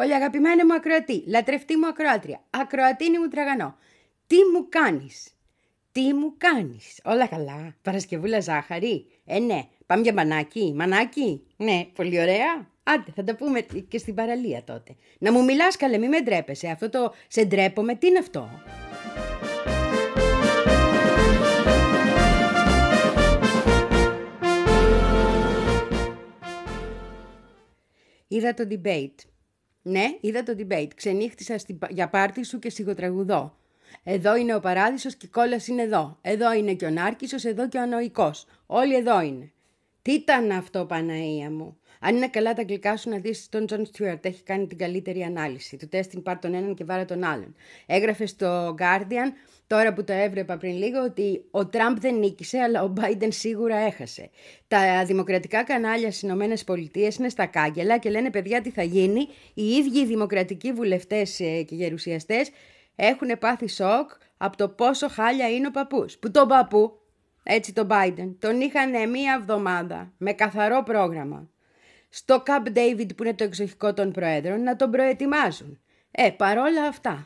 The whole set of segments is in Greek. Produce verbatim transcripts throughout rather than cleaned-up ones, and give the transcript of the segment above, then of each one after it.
Πολύ αγαπημένη μου ακροατή, λατρευτή μου ακροάτρια, ακροατίνη μου τραγανό. Τι μου κάνεις, τι μου κάνεις, όλα καλά, Παρασκευούλα ζάχαρη, ε ναι, πάμε για μανάκι, μανάκι, ναι, πολύ ωραία. Άντε, θα τα πούμε και στην παραλία τότε. Να μου μιλάς καλέ, μη με ντρέπεσαι, αυτό το σε ντρέπομαι, τι είναι αυτό? Είδα το debate. Ναι, είδα το debate. Ξενύχτησα στη... για πάρτι σου και σιγοτραγουδώ. Εδώ είναι ο Παράδεισος και η κόλας είναι εδώ. Εδώ είναι και ο Νάρκισσος, εδώ και ο Ανοϊκός. Όλοι εδώ είναι. Τι ήταν αυτό, Παναία μου? Αν είναι καλά τα αγγλικά σου, να δεις τον Τζον Στιούαρτ. Έχει κάνει την καλύτερη ανάλυση. Του τέστην πάρ' τον έναν και βάλε τον άλλον. Έγραφε στο Guardian, τώρα που το έβλεπα πριν λίγο, ότι ο Τραμπ δεν νίκησε, αλλά ο Μπάιντεν σίγουρα έχασε. Τα δημοκρατικά κανάλια στις Ηνωμένες Πολιτείες είναι στα κάγκελα και λένε, παιδιά, τι θα γίνει. Οι ίδιοι οι δημοκρατικοί βουλευτές και γερουσιαστές έχουν πάθει σοκ από το πόσο χάλια είναι ο παππούς. Που τον παππού, έτσι τον Biden, τον είχαν μία εβδομάδα με καθαρό πρόγραμμα στο Camp David, που είναι το εξοχικό των προέδρων, να τον προετοιμάζουν. Ε, παρόλα αυτά...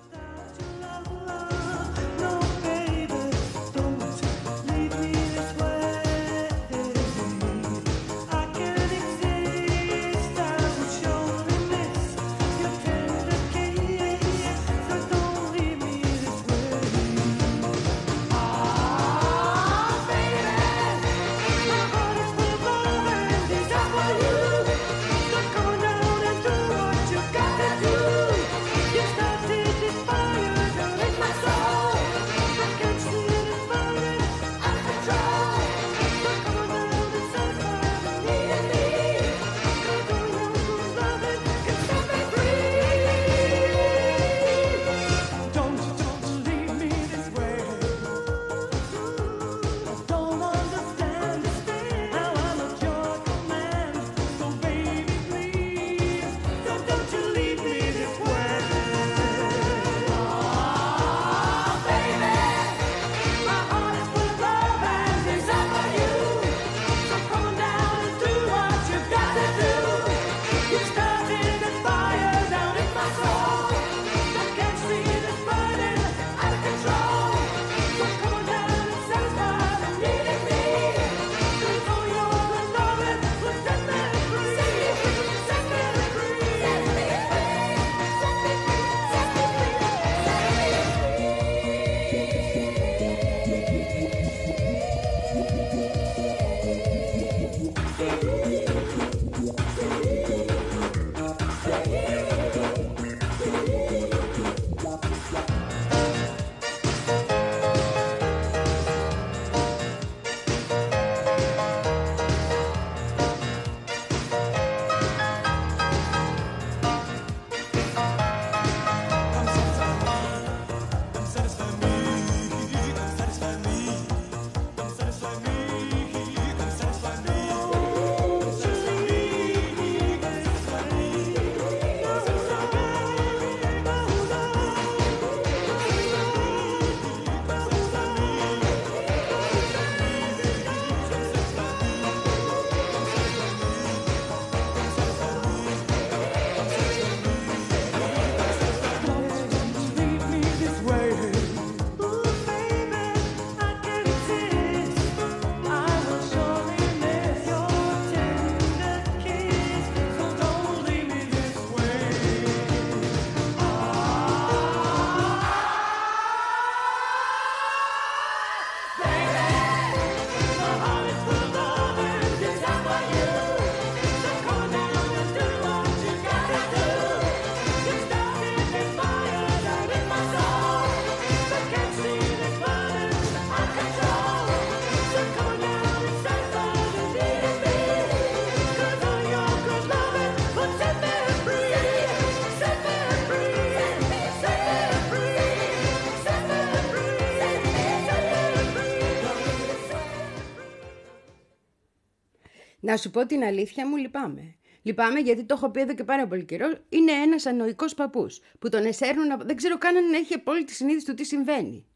Να σου πω την αλήθεια, μου λυπάμαι. Λυπάμαι γιατί το έχω πει εδώ και πάρα πολύ καιρό. Είναι ένας ανοϊκός παππούς που τον εσέρνουν. Δεν ξέρω καν αν έχει απόλυτη συνείδηση του τι συμβαίνει.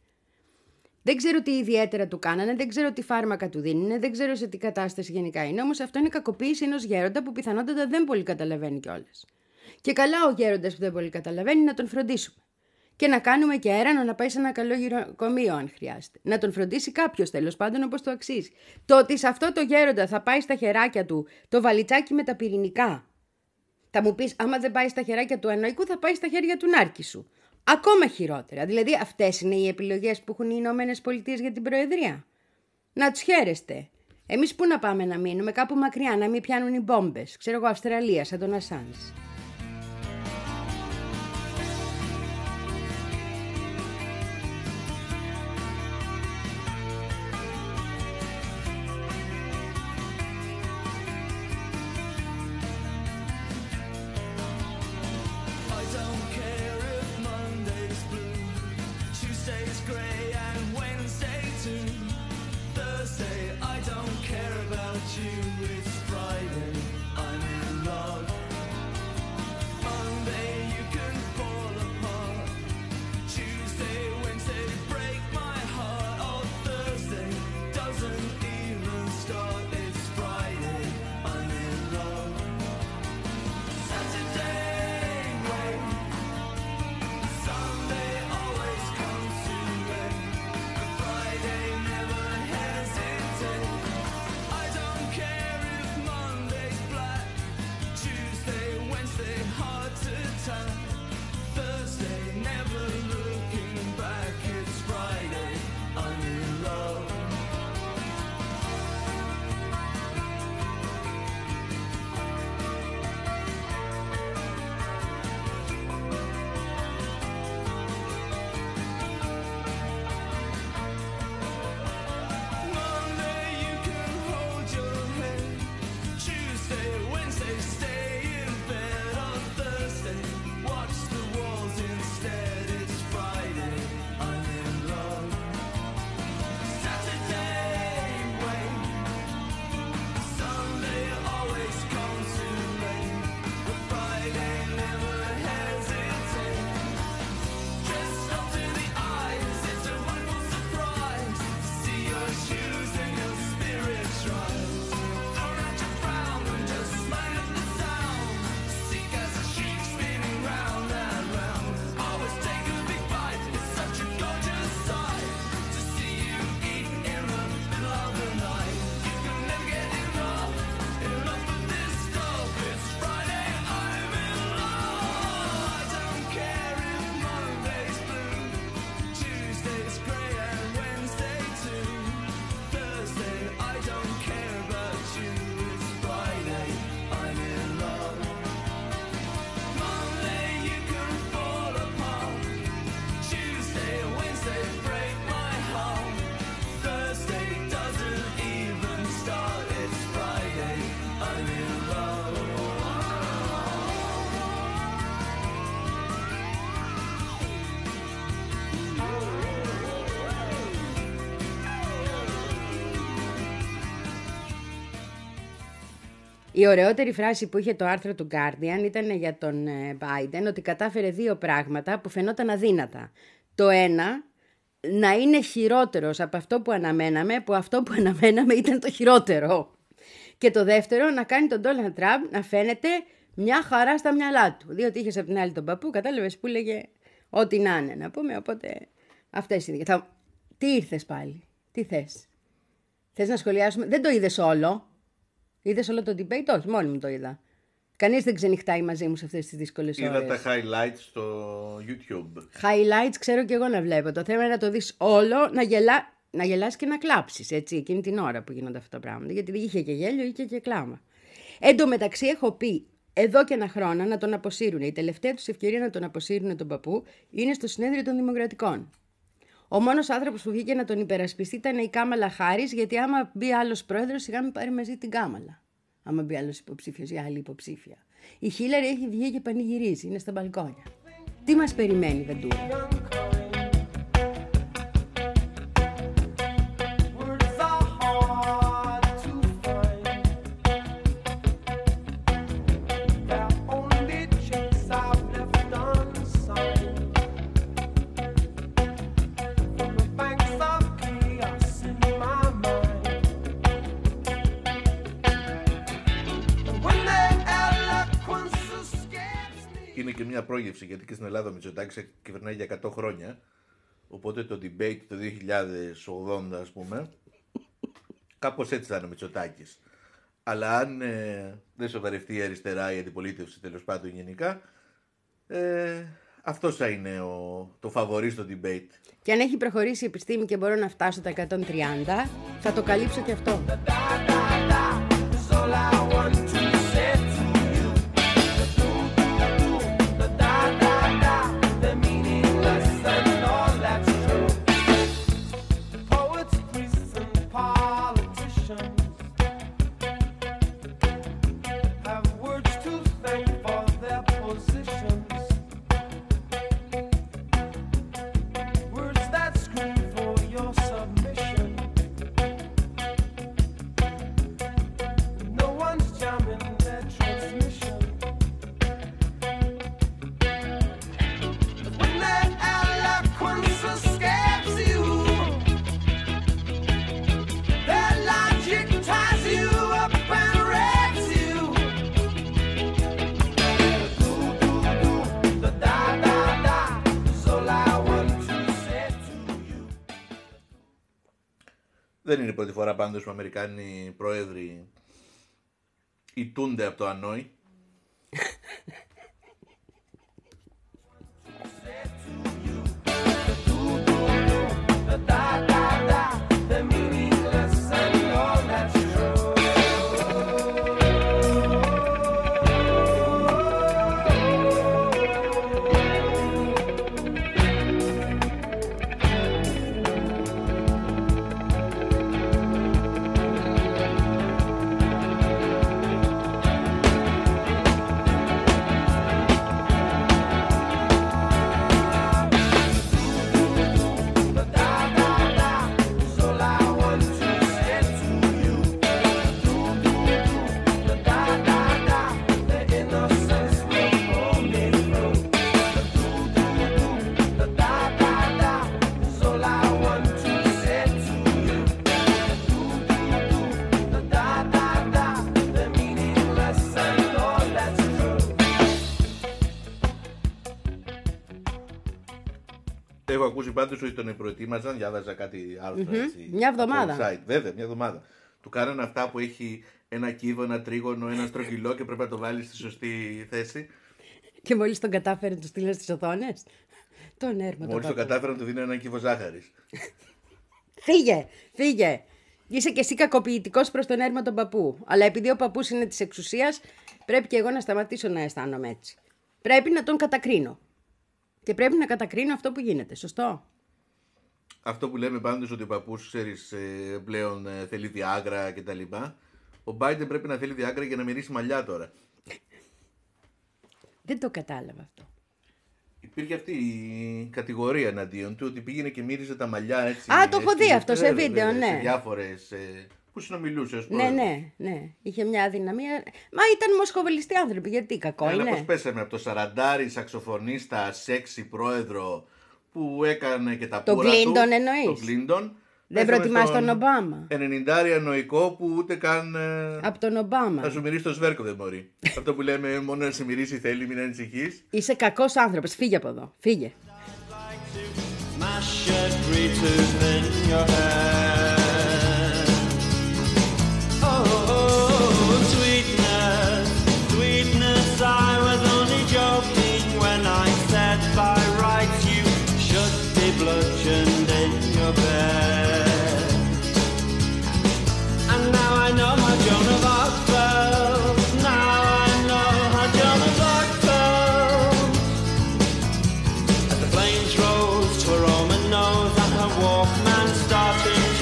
Δεν ξέρω τι ιδιαίτερα του κάνανε, δεν ξέρω τι φάρμακα του δίνουν, δεν ξέρω σε τι κατάσταση γενικά είναι. Όμως αυτό είναι κακοποίηση ενός γέροντα που πιθανότατα δεν πολύ καταλαβαίνει κιόλας. Και καλά ο γέροντας που δεν πολύ καταλαβαίνει να τον φροντίσουμε. Και να κάνουμε και έρανο να πάει σε ένα καλό γυροκομείο αν χρειάζεται. Να τον φροντίσει κάποιος τέλος πάντων όπως το αξίζει. Το ότι σε αυτό το γέροντα θα πάει στα χεράκια του το βαλιτσάκι με τα πυρηνικά. Θα μου πεις, άμα δεν πάει στα χεράκια του Ανόικου, θα πάει στα χέρια του Νάρκη σου. Ακόμα χειρότερα. Δηλαδή αυτές είναι οι επιλογές που έχουν οι Ηνωμένες Πολιτείες για την Προεδρία. Να τους χαίρεστε. Εμείς πού να πάμε να μείνουμε, κάπου μακριά, να μην πιάνουν οι μπόμπες. Ξέρω εγώ, Αυστραλία, σαν τον Ασάνζ. Η ωραιότερη φράση που είχε το άρθρο του Guardian ήταν για τον Biden ότι κατάφερε δύο πράγματα που φαινόταν αδύνατα. Το ένα, να είναι χειρότερος από αυτό που αναμέναμε, που αυτό που αναμέναμε ήταν το χειρότερο. Και το δεύτερο, να κάνει τον Donald Trump να φαίνεται μια χαρά στα μυαλά του. Διότι είχες από την άλλη τον παππού, κατάλαβες, που έλεγε ό,τι να είναι, να πούμε, οπότε αυτές είναι. Θα... Τι ήρθες πάλι, τι θες. Θες να σχολιάσουμε, δεν το είδες όλο. Είδες όλο το debate? Όχι, μόνη μου το είδα. Κανείς δεν ξενυχτάει μαζί μου σε αυτές τις δύσκολες ώρες. Είδα τα highlights στο YouTube. Highlights ξέρω και εγώ να βλέπω. Το θέμα είναι να το δεις όλο, να, γελά... να γελάς και να κλάψεις, έτσι, εκείνη την ώρα που γίνονται αυτά τα πράγματα. Γιατί είχε και γέλιο, είχε και κλάμα. Εν τω μεταξύ έχω πει εδώ και ένα χρόνο να τον αποσύρουν. Η τελευταία τους ευκαιρία να τον αποσύρουν τον παππού είναι στο συνέδριο των Δημοκρατικών. Ο μόνος άνθρωπος που βγήκε να τον υπερασπιστεί ήταν η Κάμαλα Χάρις, γιατί άμα μπει άλλος πρόεδρος, σιγά μην πάρει μαζί την Κάμαλα. Άμα μπει άλλος υποψήφιος ή άλλη υποψήφια. Η Χίλαρη έχει βγει και πανηγυρίζει, είναι στα μπαλκόνια. Τι μας περιμένει, Βεντούρα? και είναι και μια πρόγευση, γιατί και στην Ελλάδα ο Μητσοτάκης κυβερνάει για εκατό χρόνια. Οπότε το debate το δύο χιλιάδες ογδόντα, ας πούμε, κάπως έτσι θα είναι ο Μητσοτάκης. Αλλά αν ε, δεν σοβαρευτεί η αριστερά, η αντιπολίτευση τέλος πάντων γενικά, ε, αυτός θα είναι ο, το φαβορί στο debate. Και αν έχει προχωρήσει η επιστήμη και μπορώ να φτάσω τα εκατόν τριάντα, θα το καλύψω και αυτό. Δεν είναι η πρώτη φορά πάντως που οι Αμερικάνοι πρόεδροι ηττούνται από το Ανόη. Έχω ακούσει πάντως ότι τον προετοίμαζαν, διάβαζα κάτι άρθρα Mm-hmm. έτσι. Μια εβδομάδα. Site. Βέβαια, μια εβδομάδα. Του κάνανε αυτά που έχει ένα κύβο, ένα τρίγωνο, ένα στρογγυλό και πρέπει να το βάλει στη σωστή θέση. Και μόλις τον κατάφερε να του στείλει στις οθόνες. Τον έρμα. Μόλις το κατάφεραν, του δίνει ένα κύβο ζάχαρης. Φύγε, φύγε. Είσαι και εσύ κακοποιητικός προς τον έρμα τον παππού. Αλλά επειδή ο παππούς είναι της εξουσίας, πρέπει και εγώ να σταματήσω να αισθάνομαι έτσι. Πρέπει να τον κατακρίνω. Και πρέπει να κατακρίνω αυτό που γίνεται. Σωστό. Αυτό που λέμε πάντως ότι ο παππούς, ξέρεις, πλέον θέλει Βιάγρα και τα λοιπά. Ο Biden πρέπει να θέλει Βιάγρα για να μυρίσει μαλλιά τώρα. Δεν το κατάλαβα αυτό. Υπήρχε αυτή η κατηγορία εναντίον του ότι πήγαινε και μύριζε τα μαλλιά έτσι. Α, το έχω δει στη, αυτό σε βέβαια, βίντεο, ναι. Σε διάφορες. Ε, που συνομιλούσε ως Ναι, πρόεδρος. ναι, ναι. Είχε μια αδυναμία. Μα ήταν μοσχοβελιστοί άνθρωποι. Γιατί κακό Αλλά είναι. πώς πέσαμε από το σαραντάρι σαξοφωνίστα, σεξι πρόεδρο που έκανε και τα Το πουρα Κλίντον του. εννοείς? Το Κλίντον. Δεν προτιμάς τον Ομπάμα? ενενήντα νοϊκό που ούτε καν. Από τον Ομπάμα. Θα σου μυρίσει το σβέρκο δεν μπορεί. Αυτό που λέμε μόνο να σε μυρίσει θέλει, μην ανησυχείς. Είσαι κακός άνθρωπος. Φύγε από εδώ. Φύγε. Walkman starting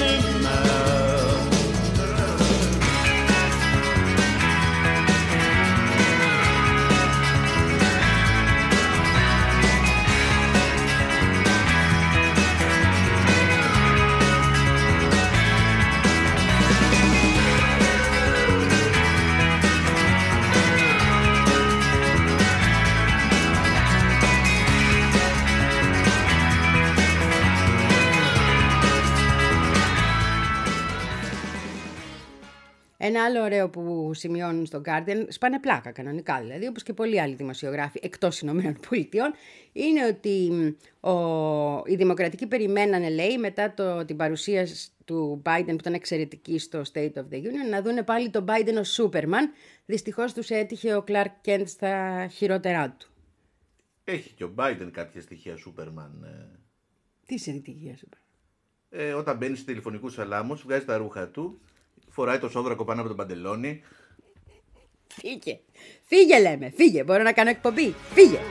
Ένα άλλο ωραίο που σημειώνουν στο Guardian, σπάνε πλάκα κανονικά δηλαδή, όπως και πολλοί άλλοι δημοσιογράφοι εκτός Ηνωμένων Πολιτειών, είναι ότι ο, οι δημοκρατικοί περιμένανε, λέει, μετά το, την παρουσίαση του Biden που ήταν εξαιρετική στο State of the Union, να δούνε πάλι τον Biden ως Σούπερμαν. Δυστυχώς τους έτυχε ο Clark Kent στα χειρότερά του. Έχει και ο Biden κάποια στοιχεία Σούπερμαν. Ε... Τι στοιχεία Σούπερμαν? Ε, όταν μπαίνει στους τηλεφωνικούς αλάμους, βγάζει τα ρούχα του, φοράει το σόδρακο πάνω από τον παντελόνι. Φύγε, φύγε λέμε, φύγε, μπορώ να κάνω εκπομπή, φύγε.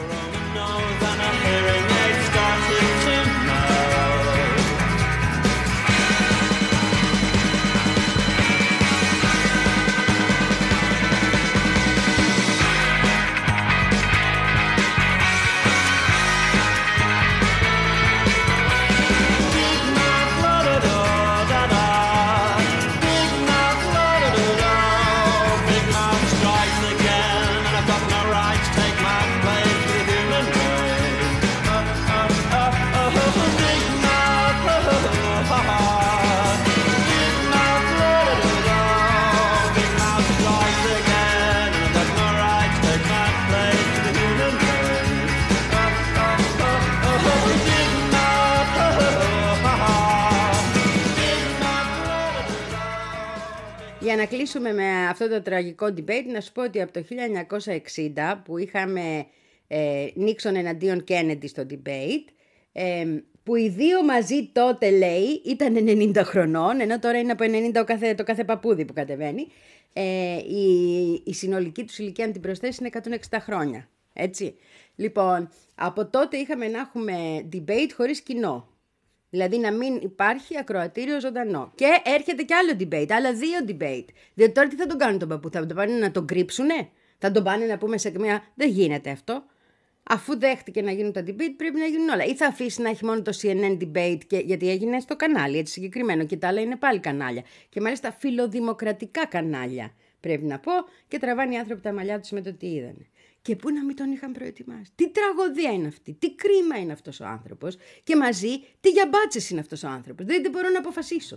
Για να κλείσουμε με αυτό το τραγικό debate, να σου πω ότι από το χίλια εννιακόσια εξήντα που είχαμε ε, Νίξον εναντίον Κέννεντι στο debate, ε, που οι δύο μαζί τότε, λέει, ήταν ενενήντα χρονών, ενώ τώρα είναι από ενενήντα ο κάθε, το κάθε παππούδι που κατεβαίνει, ε, η, η συνολική τους ηλικία, αν την προσθέσει, είναι εκατόν εξήντα χρόνια. Έτσι. Λοιπόν, από τότε είχαμε να έχουμε debate χωρίς κοινό. Δηλαδή να μην υπάρχει ακροατήριο ζωντανό. Και έρχεται και άλλο debate, άλλα δύο debate. Διότι τώρα τι θα τον κάνουν τον παππού, θα τον πάνε να τον κρύψουνε, θα τον πάνε να πούμε σε μια. Δεν γίνεται αυτό. Αφού δέχτηκε να γίνουν τα debate, πρέπει να γίνουν όλα. Ή θα αφήσει να έχει μόνο το σι εν εν debate, και, γιατί έγινε στο κανάλι, έτσι συγκεκριμένο, και τα άλλα είναι πάλι κανάλια. Και μάλιστα φιλοδημοκρατικά κανάλια, πρέπει να πω, και τραβάνε οι άνθρωποι τα μαλλιά τους με το τι είδανε. Και πού να μην τον είχαν προετοιμάσει. Τι τραγωδία είναι αυτή, τι κρίμα είναι αυτός ο άνθρωπος, και μαζί τι γιαμπάτσες είναι αυτός ο άνθρωπος. Δεν, δεν μπορώ να αποφασίσω.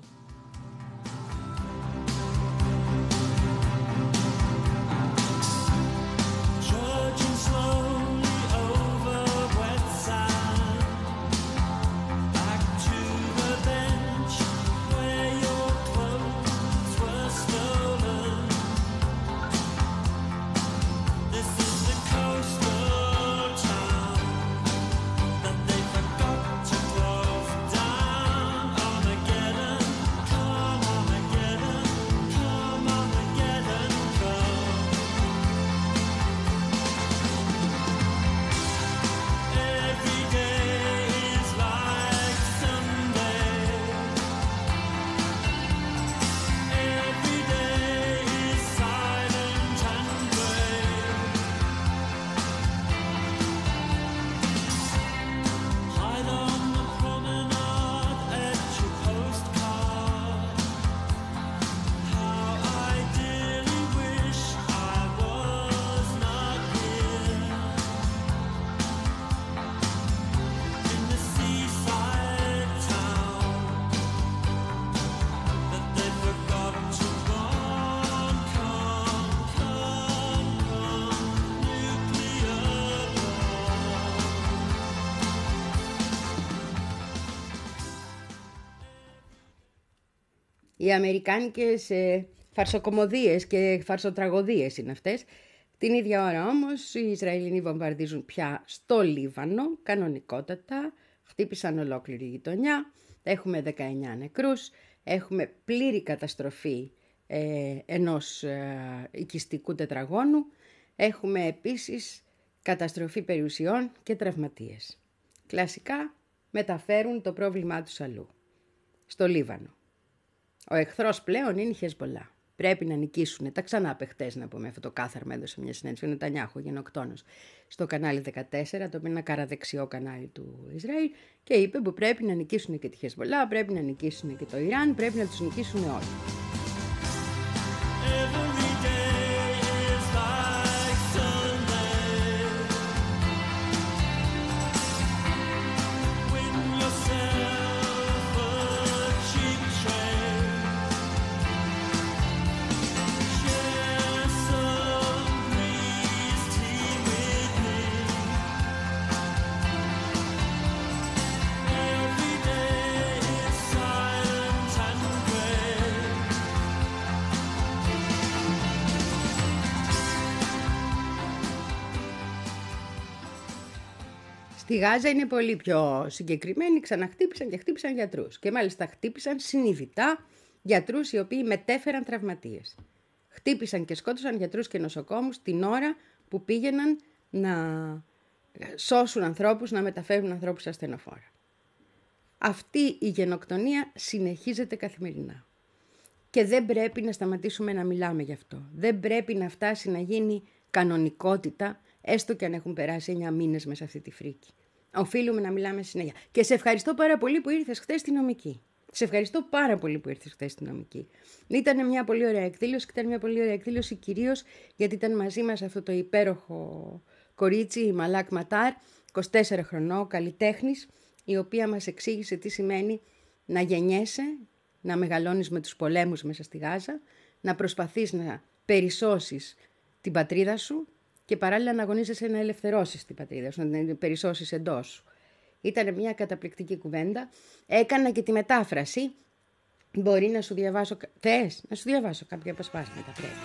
Οι αμερικάνικες ε, φαρσοκομωδίες και φαρσοτραγωδίες είναι αυτές. Την ίδια ώρα όμως οι Ισραηλινοί βομβαρδίζουν πια στο Λίβανο, κανονικότατα, χτύπησαν ολόκληρη γειτονιά, έχουμε δεκαεννιά νεκρούς, έχουμε πλήρη καταστροφή ε, ενός ε, οικιστικού τετραγώνου, έχουμε επίσης καταστροφή περιουσιών και τραυματίες. Κλασικά μεταφέρουν το πρόβλημά τους αλλού, στο Λίβανο. Ο εχθρός πλέον είναι η Χεσμπολά. Πρέπει να νικήσουν. Τα ξανά παιχτές, να πούμε, αυτό το κάθαρμα έδωσε μια συνέντευξη ο Νετανιάχου, γενοκτόνος, στο κανάλι δεκατέσσερα, το οποίο είναι ένα καραδεξιό κανάλι του Ισραήλ, και είπε που πρέπει να νικήσουν και τη Χεσμπολά, πρέπει να νικήσουν και το Ιράν, πρέπει να τους νικήσουν όλοι. Στη Γάζα είναι πολύ πιο συγκεκριμένοι, ξαναχτύπησαν και χτύπησαν γιατρούς. Και μάλιστα χτύπησαν συνειδητά γιατρούς οι οποίοι μετέφεραν τραυματίες. Χτύπησαν και σκότωσαν γιατρούς και νοσοκόμους την ώρα που πήγαιναν να σώσουν ανθρώπους, να μεταφέρουν ανθρώπους ασθενοφόρα. Αυτή η γενοκτονία συνεχίζεται καθημερινά. Και δεν πρέπει να σταματήσουμε να μιλάμε γι' αυτό. Δεν πρέπει να φτάσει να γίνει κανονικότητα, έστω και αν έχουν περάσει εννιά μήνες μέσα αυτή τη φρίκη. Οφείλουμε να μιλάμε συνέχεια. Και σε ευχαριστώ πάρα πολύ που ήρθες χθες στη νομική. Σε ευχαριστώ πάρα πολύ που ήρθες χθες στη νομική. Ήταν μια πολύ ωραία εκδήλωση και ήταν μια πολύ ωραία εκδήλωση κυρίως γιατί ήταν μαζί μας αυτό το υπέροχο κορίτσι, η Μαλάκ Ματάρ, είκοσι τέσσερα χρονών, καλλιτέχνης, η οποία μας εξήγησε τι σημαίνει να γεννιέσαι, να μεγαλώνεις με τους πολέμους μέσα στη Γάζα, να προσπαθείς να περισσώσεις την πατρίδα σου και παράλληλα να αγωνίζεσαι να ελευθερώσεις την πατρίδα σου, να την περισσώσεις εντός σου. Ήταν μια καταπληκτική κουβέντα. Έκανα και τη μετάφραση. Μπορεί να σου διαβάσω... Θες να σου διαβάσω κάποια αποσπάσματα πρέπει.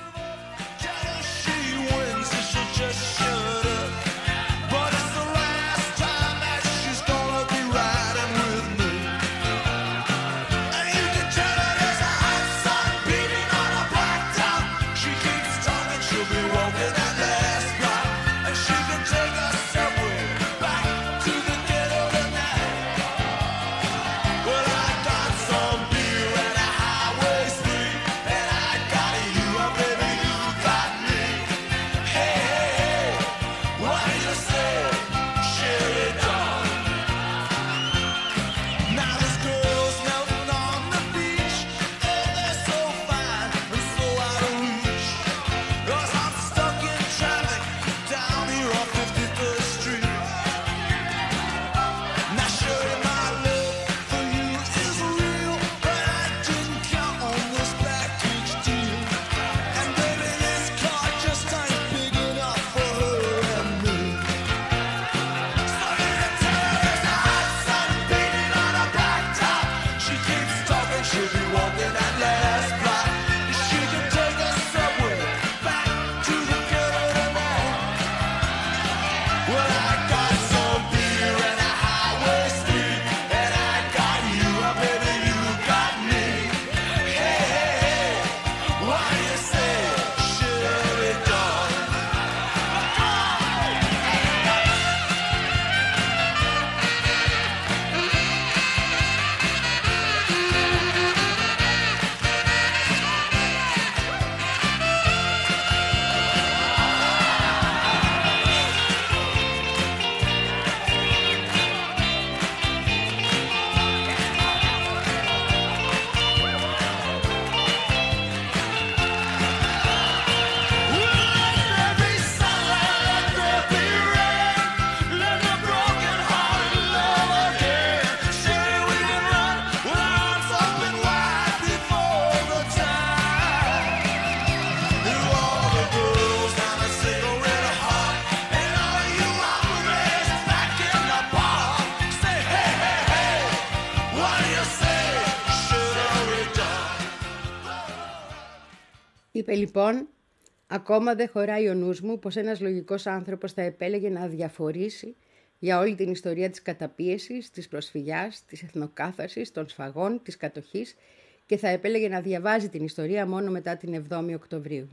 Είπε λοιπόν, ακόμα δεν χωράει ο νους μου πως ένας λογικός άνθρωπος θα επέλεγε να αδιαφορήσει για όλη την ιστορία της καταπίεσης, της προσφυγιάς, της εθνοκάθαρσης, των σφαγών, της κατοχής και θα επέλεγε να διαβάζει την ιστορία μόνο μετά την εβδόμη Οκτωβρίου.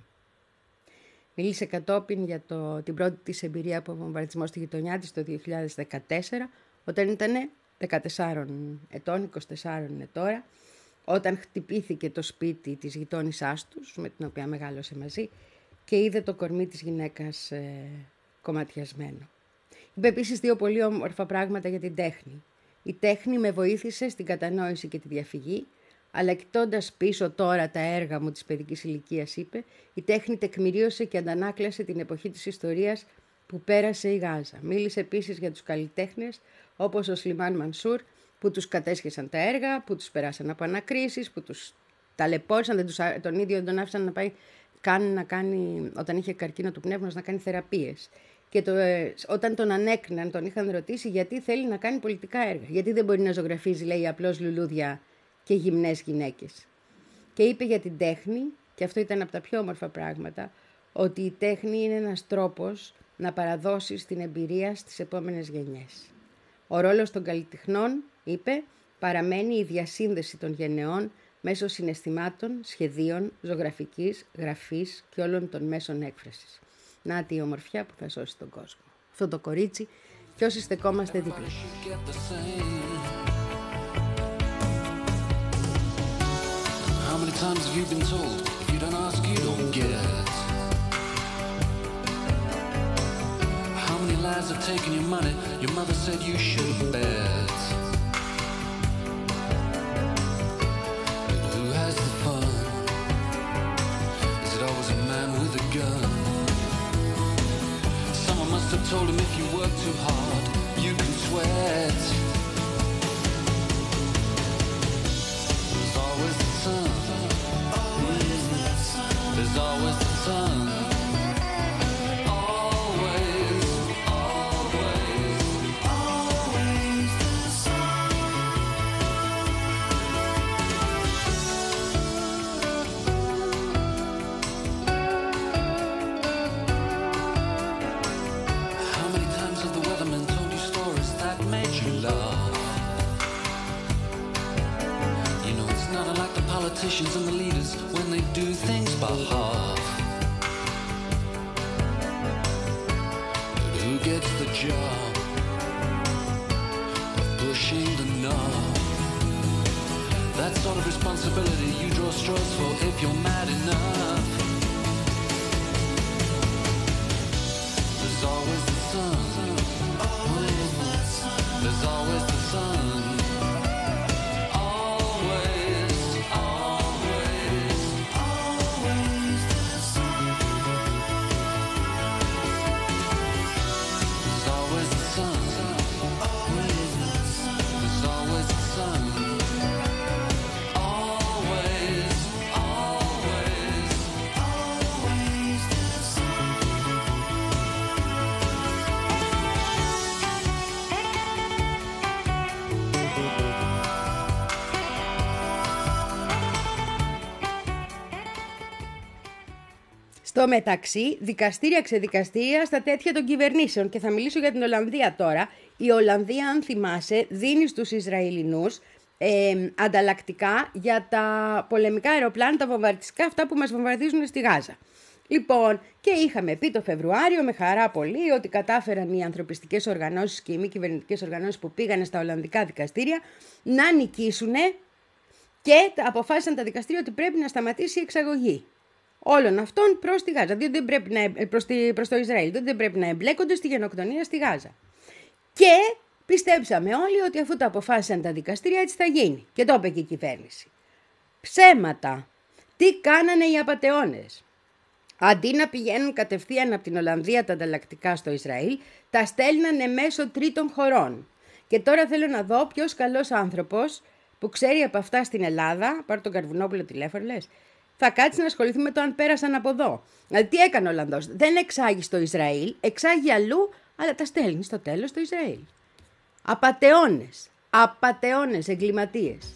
Μίλησε κατόπιν για το, την πρώτη της εμπειρία από βομβαρδισμό στη γειτονιά της το δύο χιλιάδες δεκατέσσερα, όταν ήταν δεκατεσσάρων ετών, είκοσι τέσσερα είναι τώρα, όταν χτυπήθηκε το σπίτι της γειτόνισσάς τους, με την οποία μεγάλωσε μαζί, και είδε το κορμί της γυναίκας ε, κομματιασμένο. Είπε επίσης δύο πολύ όμορφα πράγματα για την τέχνη. Η τέχνη με βοήθησε στην κατανόηση και τη διαφυγή, αλλά κοιτώντας πίσω τώρα τα έργα μου της παιδικής ηλικίας, είπε, η τέχνη τεκμηρίωσε και αντανάκλασε την εποχή της ιστορίας που πέρασε η Γάζα. Μίλησε επίσης για τους καλλιτέχνες, όπως ο Σλιμάν Μανσούρ, που τους κατέσχεσαν τα έργα, που τους περάσαν από ανακρίσεις, που τους ταλαιπώρησαν, δεν τους, τον ίδιο τον άφησαν να πάει καν να κάνει, όταν είχε καρκίνο του πνεύματος, να κάνει θεραπείες. Και το, ε, όταν τον ανέκριναν, τον είχαν ρωτήσει γιατί θέλει να κάνει πολιτικά έργα. Γιατί δεν μπορεί να ζωγραφίζει, λέει, απλώς λουλούδια και γυμνές γυναίκες. Και είπε για την τέχνη, και αυτό ήταν από τα πιο όμορφα πράγματα, ότι η τέχνη είναι ένας τρόπος να παραδώσεις την εμπειρία στις επόμενες γενιές. Ο ρόλος των καλλιτεχνών, είπε, παραμένει η διασύνδεση των γενεών μέσω συναισθημάτων, σχεδίων, ζωγραφικής, γραφής και όλων των μέσων έκφρασης. Να η ομορφιά που θα σώσει τον κόσμο. Αυτό το κορίτσι και όσοι στεκόμαστε δίπλα. How many times have you been told, if you don't ask, you don't get? How many lies have taken your money, your mother said you shouldn't bet? But who has the fun? Is it always a man with a gun? Someone must have told him if you work too hard, you can sweat. There's always the sun. There's always the sun. Always, always, always the sun. How many times have the weathermen told you stories that made you laugh? You know it's not unlike the politicians and the leaders when they do things by half. But who gets the job of pushing the knob? That sort of responsibility you draw straws for if you're mad enough. There's always the sun. Always the sun. There's always the sun. Στο μεταξύ, δικαστήρια ξεδικαστήρια στα τέτοια των κυβερνήσεων. Και θα μιλήσω για την Ολλανδία τώρα. Η Ολλανδία, αν θυμάσαι, δίνει στους Ισραηλινούς ε, ανταλλακτικά για τα πολεμικά αεροπλάνα, τα βομβαρδιστικά, αυτά που μας βομβαρδίζουν στη Γάζα. Λοιπόν, και είχαμε πει το Φεβρουάριο με χαρά πολύ ότι κατάφεραν οι ανθρωπιστικές οργανώσεις και οι μη κυβερνητικές οργανώσεις που πήγανε στα Ολλανδικά δικαστήρια να νικήσουν και αποφάσισαν τα δικαστήρια ότι πρέπει να σταματήσει η εξαγωγή όλων αυτών προς τη Γάζα, διότι δεν πρέπει να, προς, τη, προς το Ισραήλ, διότι δεν πρέπει να εμπλέκονται στη γενοκτονία στη Γάζα. Και πιστέψαμε όλοι ότι αφού τα αποφάσισαν τα δικαστήρια έτσι θα γίνει. Και το είπε και η κυβέρνηση. Ψέματα. Τι κάνανε οι απατεώνες. Αντί να πηγαίνουν κατευθείαν από την Ολλανδία τα ανταλλακτικά στο Ισραήλ, τα στέλνανε μέσω τρίτων χωρών. Και τώρα θέλω να δω ποιος καλός άνθρωπος που ξέρει από αυτά στην Ελλάδα, πάρω τον Καρβουνόπουλο τηλέφωνο λες, θα κάτσει να ασχοληθεί με το αν πέρασαν από εδώ. Δηλαδή τι έκανε ο Ολλανδός. Δεν εξάγει στο Ισραήλ, εξάγει αλλού, αλλά τα στέλνει στο τέλος στο Ισραήλ. Απατεώνες, απατεώνες, εγκληματίες.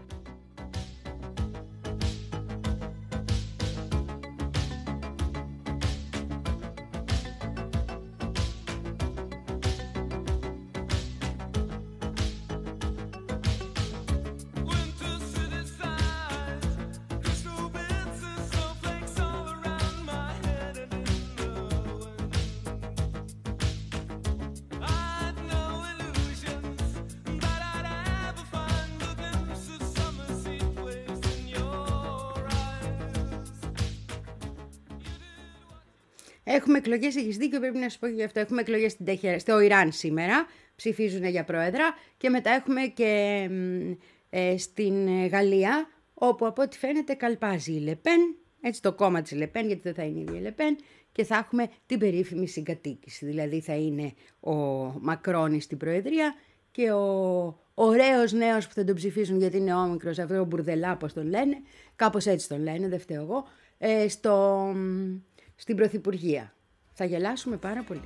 Έχουμε εκλογές, έχεις δίκιο, πρέπει να σου πω και γι' αυτό. Έχουμε εκλογές στην Τεχε... στο Ιράν σήμερα, ψηφίζουν για πρόεδρα, και μετά έχουμε και ε, στην Γαλλία, όπου από ό,τι φαίνεται καλπάζει η Λεπέν, έτσι το κόμμα της Λεπέν, γιατί δεν θα είναι η ίδια Λεπέν, και θα έχουμε την περίφημη συγκατοίκηση. Δηλαδή θα είναι ο Μακρόνης στην προεδρία και ο ωραίος νέος που θα τον ψηφίσουν γιατί είναι όμικρος, αυτό ο Μπουρδελά, πώς τον λένε, κάπως έτσι τον λένε, δεν φταίω εγώ, ε, στο... στην Πρωθυπουργία. Θα γελάσουμε πάρα πολύ.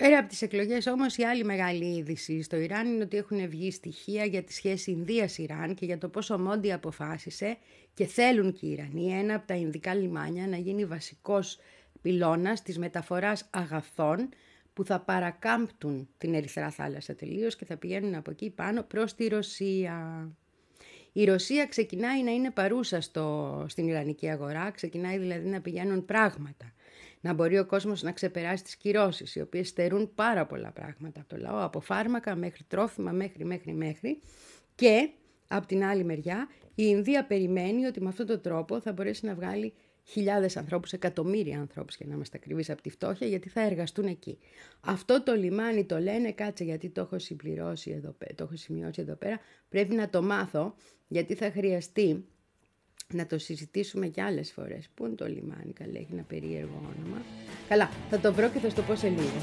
Πέρα από τις εκλογές όμως, η άλλη μεγάλη είδηση στο Ιράν είναι ότι έχουν βγει στοιχεία για τη σχέση Ινδίας-Ιράν και για το πώς ο Μόντι αποφάσισε και θέλουν και οι Ιρανοί ένα από τα Ινδικά λιμάνια να γίνει βασικός πυλώνας της μεταφοράς αγαθών που θα παρακάμπτουν την Ερυθρά θάλασσα τελείως και θα πηγαίνουν από εκεί πάνω προς τη Ρωσία. Η Ρωσία ξεκινάει να είναι παρούσα στο, στην Ιρανική αγορά, ξεκινάει δηλαδή να πηγαίνουν πράγματα. Να μπορεί ο κόσμος να ξεπεράσει τις κυρώσεις, οι οποίες στερούν πάρα πολλά πράγματα από το λαό, από φάρμακα μέχρι τρόφιμα, μέχρι, μέχρι, μέχρι. Και, από την άλλη μεριά, η Ινδία περιμένει ότι με αυτόν τον τρόπο θα μπορέσει να βγάλει χιλιάδες ανθρώπους, εκατομμύρια ανθρώπους, για να είμαστε ακριβείς, από τη φτώχεια, γιατί θα εργαστούν εκεί. Αυτό το λιμάνι το λένε, κάτσε γιατί το έχω συμπληρώσει εδώ, το έχω σημειώσει εδώ πέρα, πρέπει να το μάθω, γιατί θα χρειαστεί να το συζητήσουμε κι άλλες φορές. Πού είναι το λιμάνι, καλά, έχει ένα περίεργο όνομα. Καλά, θα το βρω και θα στο πω σε λίγο.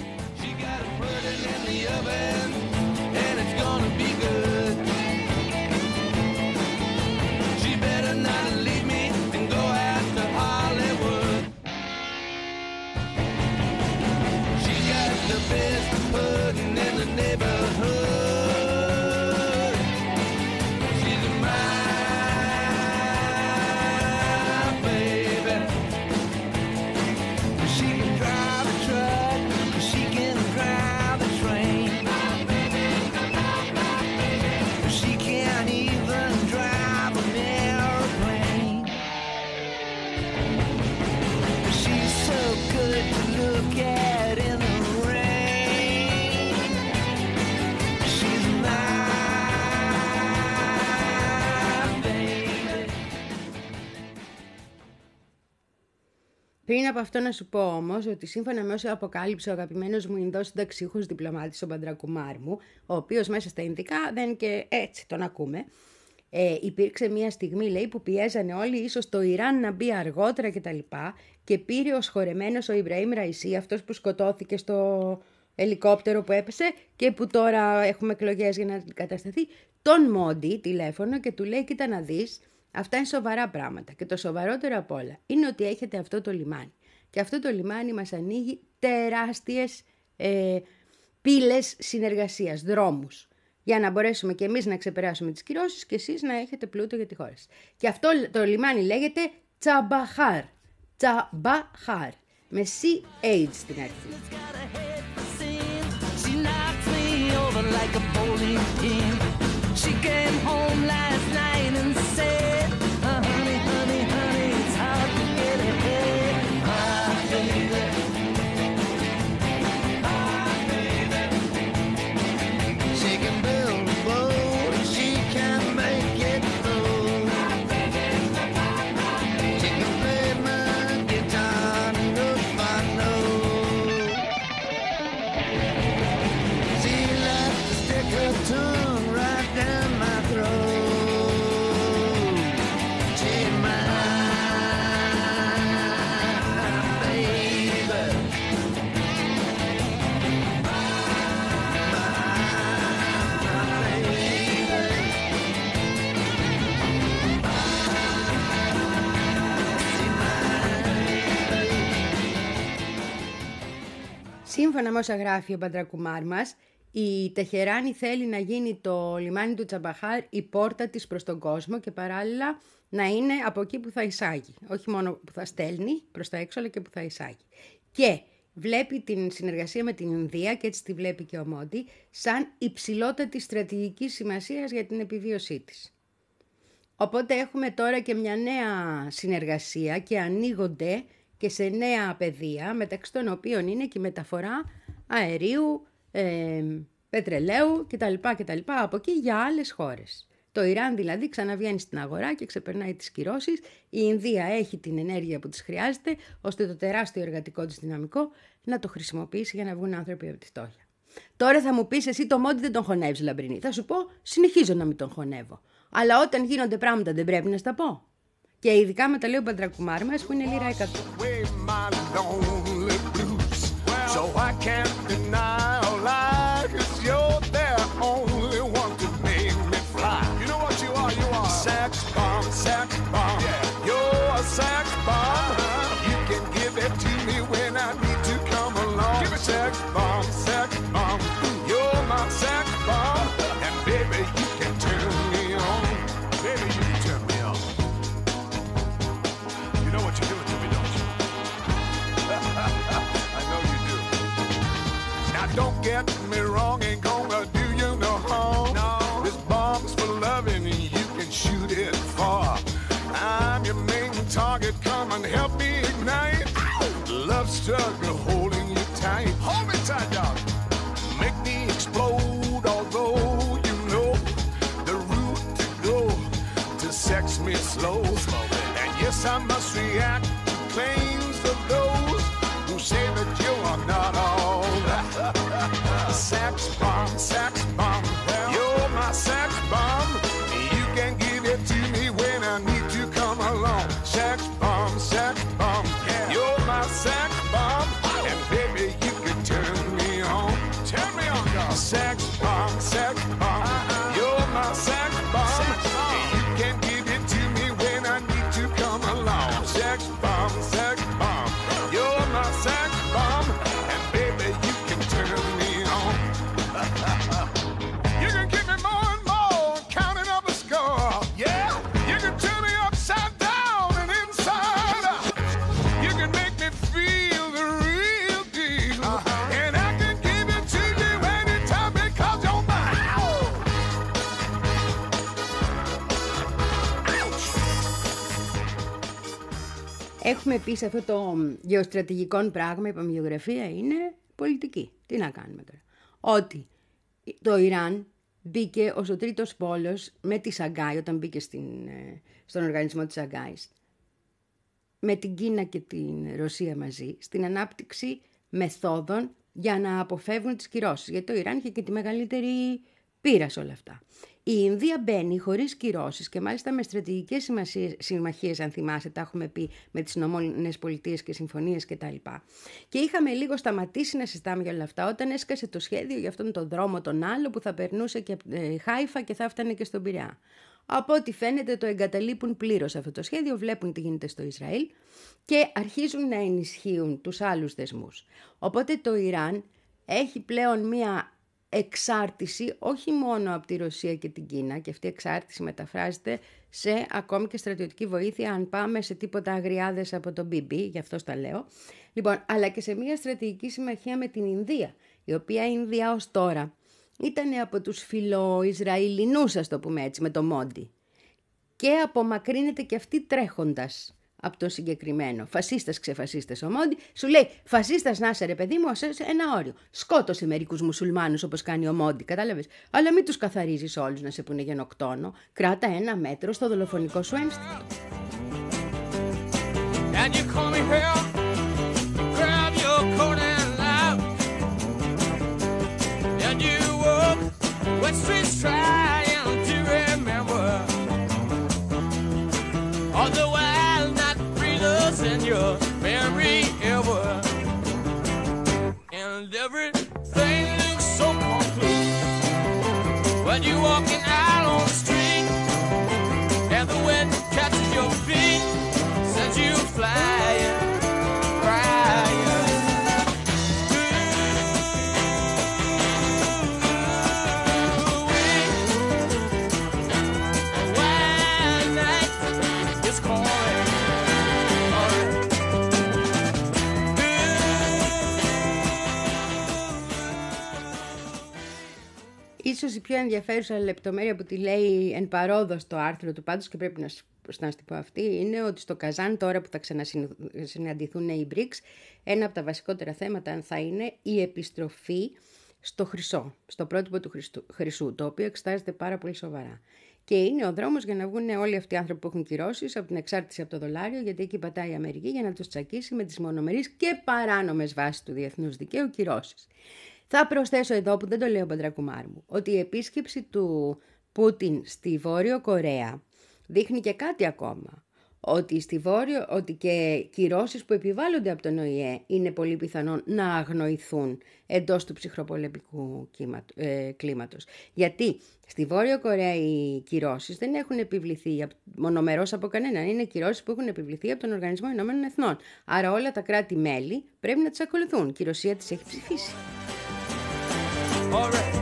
Πριν από αυτό να σου πω όμως ότι σύμφωνα με όσο αποκάλυψε ο αγαπημένος μου Ινδός συνταξιούχος διπλωμάτης ο Μπαντρακουμάρ μου, ο οποίος μέσα στα Ινδικά δεν και έτσι τον ακούμε, ε, υπήρξε μια στιγμή, λέει, που πιέζανε όλοι ίσως το Ιράν να μπει αργότερα κτλ. Και πήρε ως χορεμένος ο Ιμπραήμ Ραϊσί, αυτός που σκοτώθηκε στο ελικόπτερο που έπεσε και που τώρα έχουμε εκλογές για να αντικατασταθεί, τον Μόντι τηλέφωνο και του λέει, κοίτα να δεις, αυτά είναι σοβαρά πράγματα και το σοβαρότερο απ' όλα είναι ότι έχετε αυτό το λιμάνι. Και αυτό το λιμάνι μας ανοίγει τεράστιες ε, πύλες συνεργασίας, δρόμους, για να μπορέσουμε και εμείς να ξεπεράσουμε τις κυρώσεις και εσείς να έχετε πλούτο για τη χώρα σας. Και αυτό το λιμάνι λέγεται Τσαμπαχάρ. Τσαμπαχάρ. Με σι έιτς στην αρχή. Like a bowling pin. She came home last night and said, oh, honey, honey, honey, it's hard to get ahead. My baby, my baby. She can build a boat, she can make it float. My baby, my baby. She can play my guitar note by note. She loves to stick her tongue right down my throat. She's my baby. My baby. Σύμφωνα με όσα γράφει ο Μπαντρακουμάρ μας, η Τεχεράνη θέλει να γίνει το λιμάνι του Τσαμπαχάρ η πόρτα της προς τον κόσμο και παράλληλα να είναι από εκεί που θα εισάγει. Όχι μόνο που θα στέλνει προς τα έξω, αλλά και που θα εισάγει. Και βλέπει την συνεργασία με την Ινδία, και έτσι τη βλέπει και ο Μόντι, σαν υψηλότατη στρατηγική σημασίας για την επιβίωσή της. Οπότε έχουμε τώρα και μια νέα συνεργασία και ανοίγονται και σε νέα πεδία, μεταξύ των οποίων είναι και η μεταφορά αερίου, ε, πετρελαίου κτλ, κτλ. Από εκεί για άλλες χώρες. Το Ιράν δηλαδή ξαναβγαίνει στην αγορά και ξεπερνάει τις κυρώσεις. Η Ινδία έχει την ενέργεια που της χρειάζεται, ώστε το τεράστιο εργατικό της δυναμικό να το χρησιμοποιήσει για να βγουν άνθρωποι από τη φτώχεια. Τώρα θα μου πεις εσύ το Μόντι δεν τον χωνεύεις, Λαμπρινή. Θα σου πω, συνεχίζω να μην τον χωνεύω. Αλλά όταν γίνονται πράγματα δεν πρέπει να στα πω. Και ειδικά με τα λέει ο Μπαντρακουμάρ μας που είναι λίρα εκατό. So I can't deny or lie, 'cause you're the only one to make me fly. You know what you are, you are sex bomb, sex bomb. Yeah. You're a sex bomb. Uh-huh. You can give it to me when I need to come along. Give it sex bomb, sex your main target, come and help me ignite. Love struggle holding you tight. Hold me tight, dog. Make me explode, although you know the route to go to sex me slow. And yes, I must react to claims of those who say that you are not all that. Sex bomb, sex bomb, you're my sex bomb. You can give it to me when I need to come along. Sex bomb, sex bomb, you're my sex bomb. And baby, you can turn me on. Turn me on, dog. Sex bomb, sex bomb, you're my sex bomb. You can give it to me when I need to come along. Sex bomb, sex bomb, you're my sex bomb. And baby, you can turn me on. You can give me more and more, counting up a score. Yeah, you can turn me upside down and inside out. You can make me feel the real deal. Uh-huh. And I can give it to you anytime because you're mine. Έχουμε πει σε αυτό το γεωστρατηγικό πράγμα, είπαμε γεωγραφία είναι πολιτική. Τι να κάνουμε τώρα. Ότι το Ιράν μπήκε ως ο τρίτος πόλος με τη Σαγκάη, όταν μπήκε στην, στον οργανισμό της Σαγκάης, με την Κίνα και την Ρωσία μαζί, στην ανάπτυξη μεθόδων για να αποφεύγουν τις κυρώσεις. Γιατί το Ιράν είχε και τη μεγαλύτερη πείρα σε όλα αυτά. Η Ινδία μπαίνει χωρίς κυρώσεις και μάλιστα με στρατηγικές συμμαχίες, αν θυμάσαι, τα έχουμε πει με τις Ηνωμένες Πολιτείες και συμφωνίες κτλ. Και είχαμε λίγο σταματήσει να συζητάμε για όλα αυτά όταν έσκασε το σχέδιο για αυτόν τον δρόμο τον άλλο που θα περνούσε και ε, Χάιφα και θα έφτανε και στον Πειραιά. Από ό,τι φαίνεται το εγκαταλείπουν πλήρως αυτό το σχέδιο, βλέπουν τι γίνεται στο Ισραήλ και αρχίζουν να ενισχύουν τους άλλους δεσμούς. Οπότε το Ιράν έχει πλέον μία εξάρτηση όχι μόνο από τη Ρωσία και την Κίνα, και αυτή η εξάρτηση μεταφράζεται σε ακόμη και στρατιωτική βοήθεια αν πάμε σε τίποτα αγριάδες από τον Μπίμπι, γι' αυτό τα λέω, λοιπόν, αλλά και σε μια στρατηγική συμμαχία με την Ινδία, η οποία η Ινδία ως τώρα ήταν από τους φιλο-Ισραηλινούς, ας το πούμε έτσι, με το Μόντι, και απομακρύνεται και αυτή τρέχοντας από το συγκεκριμένο. Φασίστας, ξεφασίστας ο Μόντι, σου λέει φασίστας να είσαι ρε παιδί μου, σε ένα όριο. Σκότωσε μερικούς μουσουλμάνους όπως κάνει ο Μόντι, κατάλαβες. Αλλά μην τους καθαρίζεις όλους να σε πούνε γενοκτόνο. Κράτα ένα μέτρο στο δολοφονικό σου ένστικτο. And you call me here, grab your coat and laugh. And you walk West Street's trying to remember all the while not breathers in your memory ever. And everything looks so complete when you're walking out on the street and the wind catches your feet, sends you flying, crying. Ίσως η πιο ενδιαφέρουσα λεπτομέρεια που τη λέει εν παρόδο στο άρθρο του πάντως και πρέπει να να σου πω αυτή, είναι ότι στο Καζάν τώρα που θα ξανασυναντηθούν οι μπρικς, ένα από τα βασικότερα θέματα θα είναι η επιστροφή στο χρυσό, στο πρότυπο του χρυσού, το οποίο εξετάζεται πάρα πολύ σοβαρά. Και είναι ο δρόμος για να βγουν όλοι αυτοί οι άνθρωποι που έχουν κυρώσεις από την εξάρτηση από το δολάριο, γιατί εκεί πατάει η Αμερική για να τους τσακίσει με τις μονομερείς και παράνομες βάσεις του διεθνούς δικαίου κυρώσεις. Θα προσθέσω εδώ, που δεν το λέω παντρακουμάρ μου, ότι η επίσκεψη του Πούτιν στη Βόρειο Κορέα δείχνει και κάτι ακόμα. Ότι, στη Βόρειο, ότι και κυρώσεις που επιβάλλονται από τον Ο Η Ε είναι πολύ πιθανόν να αγνοηθούν εντός του ψυχροπολεμικού κλίματος. Γιατί στη Βόρειο Κορέα οι κυρώσεις δεν έχουν επιβληθεί μονομερώς από κανέναν. Είναι κυρώσεις που έχουν επιβληθεί από τον Οργανισμό Ηνωμένων Εθνών. Άρα όλα τα κράτη-μέλη πρέπει να τις ακολουθούν. Και η Ρωσία τις έχει ψηφίσει. Alright.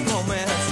romance.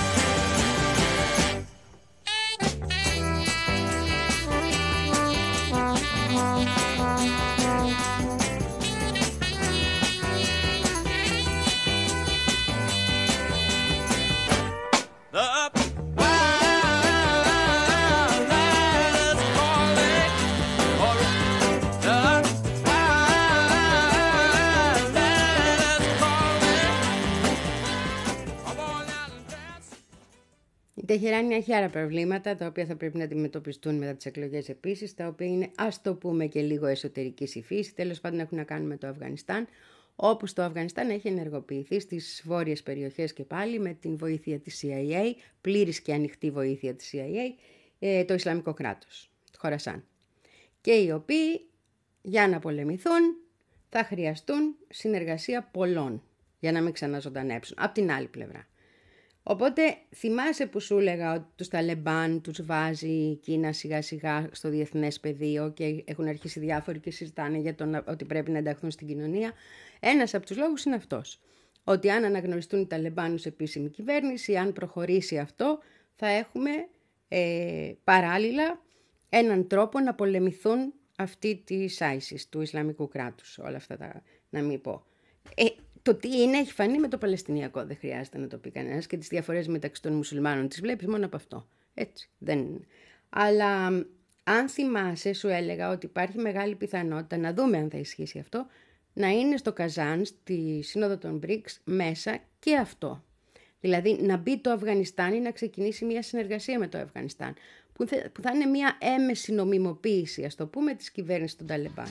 Η Τεχεράνη έχει άρα προβλήματα, τα οποία θα πρέπει να αντιμετωπιστούν μετά τις εκλογές επίσης, τα οποία είναι, ας το πούμε, και λίγο εσωτερικής υφής, τέλος πάντων έχουν να κάνουν με το Αφγανιστάν, όπου στο Αφγανιστάν έχει ενεργοποιηθεί στις βόρειες περιοχές και πάλι με την βοήθεια της σι άι έι, πλήρης και ανοιχτή βοήθεια της σι άι έι, το Ισλαμικό κράτος, το Χορασάν. Και οι οποίοι για να πολεμηθούν θα χρειαστούν συνεργασία πολλών για να μην ξαναζωντανέψουν, από την άλλη πλευρά. Οπότε θυμάσαι που σου έλεγα ότι τους Ταλεμπάν τους βάζει η Κίνα σιγά σιγά στο διεθνές πεδίο και έχουν αρχίσει διάφοροι και συζητάνε για το ότι πρέπει να ενταχθούν στην κοινωνία. Ένας από τους λόγους είναι αυτός. Ότι αν αναγνωριστούν οι Ταλεμπάν ως επίσημη κυβέρνηση, αν προχωρήσει αυτό, θα έχουμε ε, παράλληλα έναν τρόπο να πολεμηθούν αυτοί της άισις, του Ισλαμικού κράτους, όλα αυτά τα να μην πω. Ε, Το τι είναι έχει φανεί με το Παλαιστινιακό, δεν χρειάζεται να το πει κανένας, και τις διαφορές μεταξύ των μουσουλμάνων τις βλέπεις μόνο από αυτό. Έτσι, δεν. Αλλά αν θυμάσαι, σου έλεγα ότι υπάρχει μεγάλη πιθανότητα, να δούμε αν θα ισχύσει αυτό, να είναι στο Καζάν, στη Σύνοδο των μπρικς, μέσα και αυτό. Δηλαδή να μπει το Αφγανιστάν ή να ξεκινήσει μια συνεργασία με το Αφγανιστάν, που θα, που θα είναι μια έμεση νομιμοποίηση, ας το πούμε, της κυβέρνησης των Ταλεμπάν.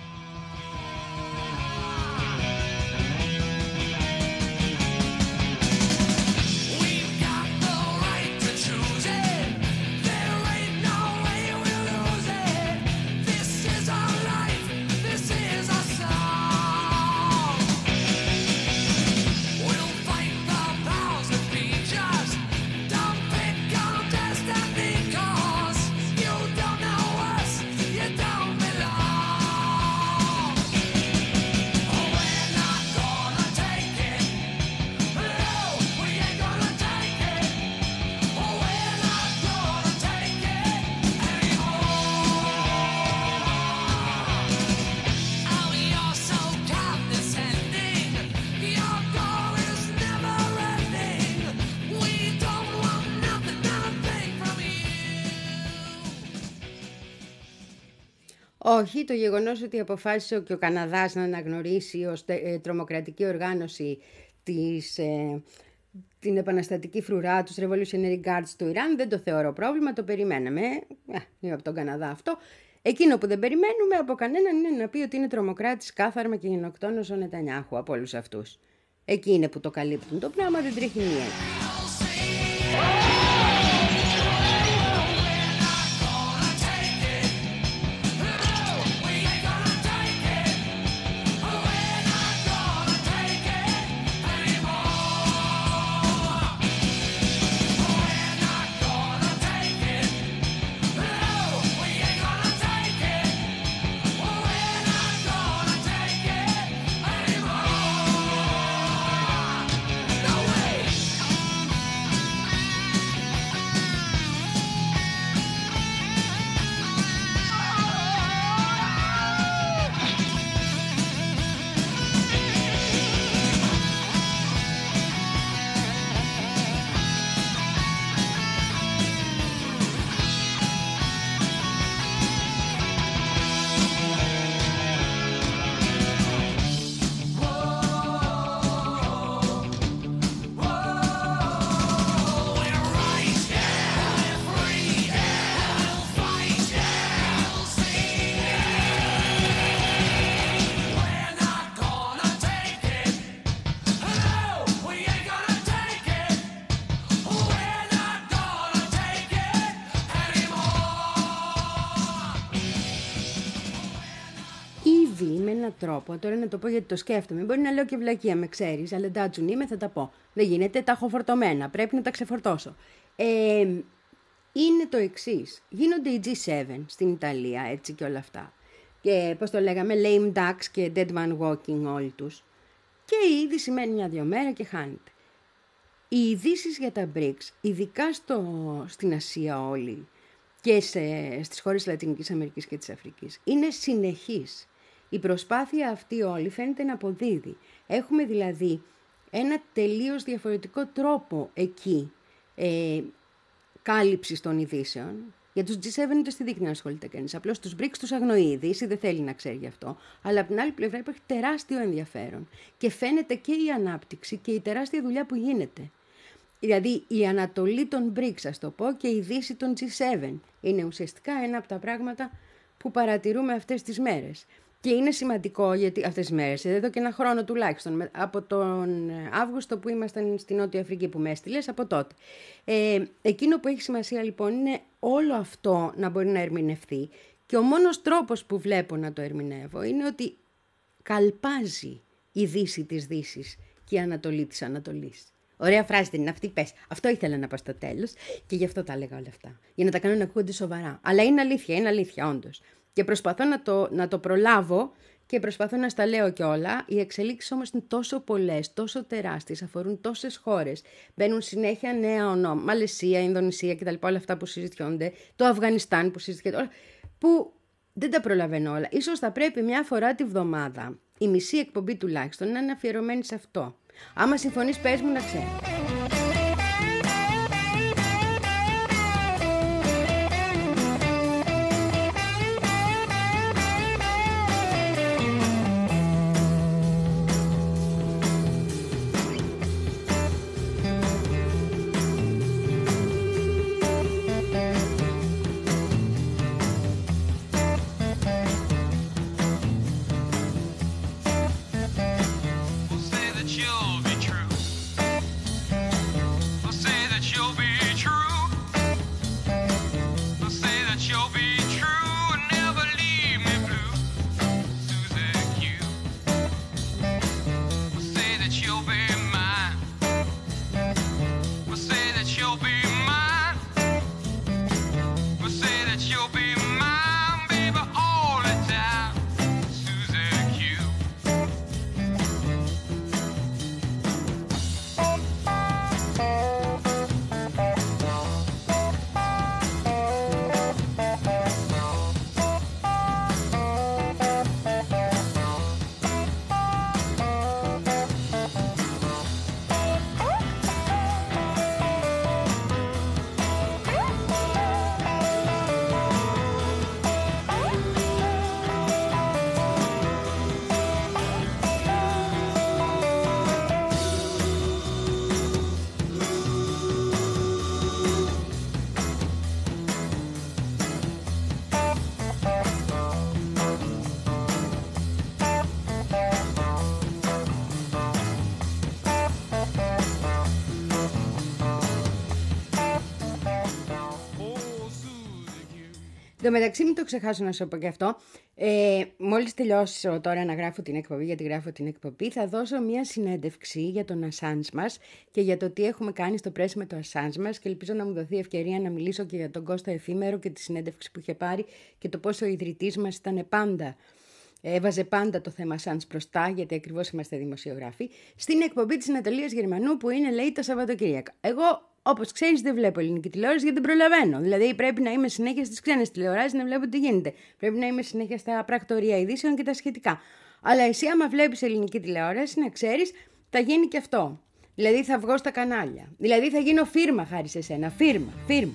Όχι, το γεγονός ότι αποφάσισε και ο Καναδάς να αναγνωρίσει ως ε, τρομοκρατική οργάνωση της, ε, την επαναστατική φρουρά, τους Revolutionary Guards του Ιράν, δεν το θεωρώ πρόβλημα, το περιμέναμε. Ε, από τον Καναδά αυτό. Εκείνο που δεν περιμένουμε από κανέναν είναι να πει ότι είναι τρομοκράτης κάθαρμα και γενοκτόνος ο Νετανιάχου από όλους αυτούς. Εκεί είναι που το καλύπτουν το πράγμα, δεν τρέχει μία. Με έναν τρόπο, τώρα να το πω γιατί το σκέφτομαι. Μπορεί να λέω και βλακεία, με ξέρεις, αλλά ντάτσουν είμαι, θα τα πω. Δεν γίνεται, τα έχω φορτωμένα. Πρέπει να τα ξεφορτώσω. Ε, είναι το εξής. Γίνονται οι τζι σέβεν στην Ιταλία, έτσι και όλα αυτά. Και πώς το λέγαμε, lame ducks και dead man walking όλοι τους. Και ήδη σημαίνει μια-δυο μέρα και χάνεται. Οι ειδήσεις για τα μπρικς, ειδικά στο, στην Ασία όλη και σε, στις χώρες της Λατινικής Αμερικής και της Αφρικής, είναι συνεχής. Η προσπάθεια αυτή όλη φαίνεται να αποδίδει. Έχουμε δηλαδή ένα τελείως διαφορετικό τρόπο εκεί ε, κάλυψης των ειδήσεων. Για τους τζι επτά ούτε στη δείχνει να ασχολείται κανείς. Απλώς τους μπρικς τους αγνοεί η Δύση, δεν θέλει να ξέρει γι' αυτό. Αλλά από την άλλη πλευρά υπάρχει τεράστιο ενδιαφέρον. Και φαίνεται και η ανάπτυξη και η τεράστια δουλειά που γίνεται. Δηλαδή η Ανατολή των μπρικς, ας το πω, και η Δύση των τζι επτά είναι ουσιαστικά ένα από τα πράγματα που παρατηρούμε αυτές τις μέρες. Και είναι σημαντικό γιατί αυτές τις μέρες, εδώ και ένα χρόνο τουλάχιστον, από τον Αύγουστο που ήμασταν στη Νότια Αφρική που με έστειλες, από τότε. Ε, εκείνο που έχει σημασία λοιπόν είναι όλο αυτό να μπορεί να ερμηνευθεί και ο μόνος τρόπος που βλέπω να το ερμηνεύω είναι ότι καλπάζει η Δύση της Δύσης και η Ανατολή της Ανατολής. Ωραία φράση δεν είναι αυτή, πες. Αυτό ήθελα να πω στο τέλος και γι' αυτό τα έλεγα όλα αυτά. Για να τα κάνω να ακούγονται σοβαρά. Αλλά είναι αλήθεια, είναι αλήθεια όντως. Και προσπαθώ να το, να το προλάβω και προσπαθώ να στα λέω κιόλα. Οι εξελίξεις όμως είναι τόσο πολλές, τόσο τεράστιες, αφορούν τόσες χώρες. Μπαίνουν συνέχεια νέα ονόματα. Μαλαισία, Ινδονησία κτλ. Όλα αυτά που συζητιόνται. Το Αφγανιστάν που συζητιόνται. Όλα, που δεν τα προλαβαίνω όλα. Ίσως θα πρέπει μια φορά τη βδομάδα, η μισή εκπομπή τουλάχιστον, να είναι αφιερωμένη σε αυτό. Άμα συμφωνείς, πες μου να ξέρω. Εν τω μεταξύ, μην το ξεχάσω να σου πω και αυτό. Ε, μόλις τελειώσω τώρα να γράφω την εκπομπή, γιατί γράφω την εκπομπή, θα δώσω μια συνέντευξη για τον Ασάνζ μας και για το τι έχουμε κάνει στο πρέσι με το Ασάνζ μας και ελπίζω να μου δοθεί ευκαιρία να μιλήσω και για τον Κώστα Εφήμερο και τη συνέντευξη που είχε πάρει και το πόσο ο ιδρυτής μας ήταν πάντα. Έβαζε πάντα το θέμα Ασάνζ μπροστά, γιατί ακριβώς είμαστε δημοσιογράφοι, στην εκπομπή της Ναταλίας Γερμανού που είναι, λέει, τα Σαββατοκύριακα. Εγώ, όπως ξέρεις, δεν βλέπω ελληνική τηλεόραση γιατί δεν προλαβαίνω. Δηλαδή, πρέπει να είμαι συνέχεια στις ξένες τηλεοράσεις να βλέπω τι γίνεται. Πρέπει να είμαι συνέχεια στα πρακτορία ειδήσεων και τα σχετικά. Αλλά εσύ, άμα βλέπεις ελληνική τηλεόραση, να ξέρεις, θα γίνει και αυτό. Δηλαδή, θα βγω στα κανάλια. Δηλαδή, θα γίνω φίρμα χάρη σε σένα. Φίρμα, φίρμα.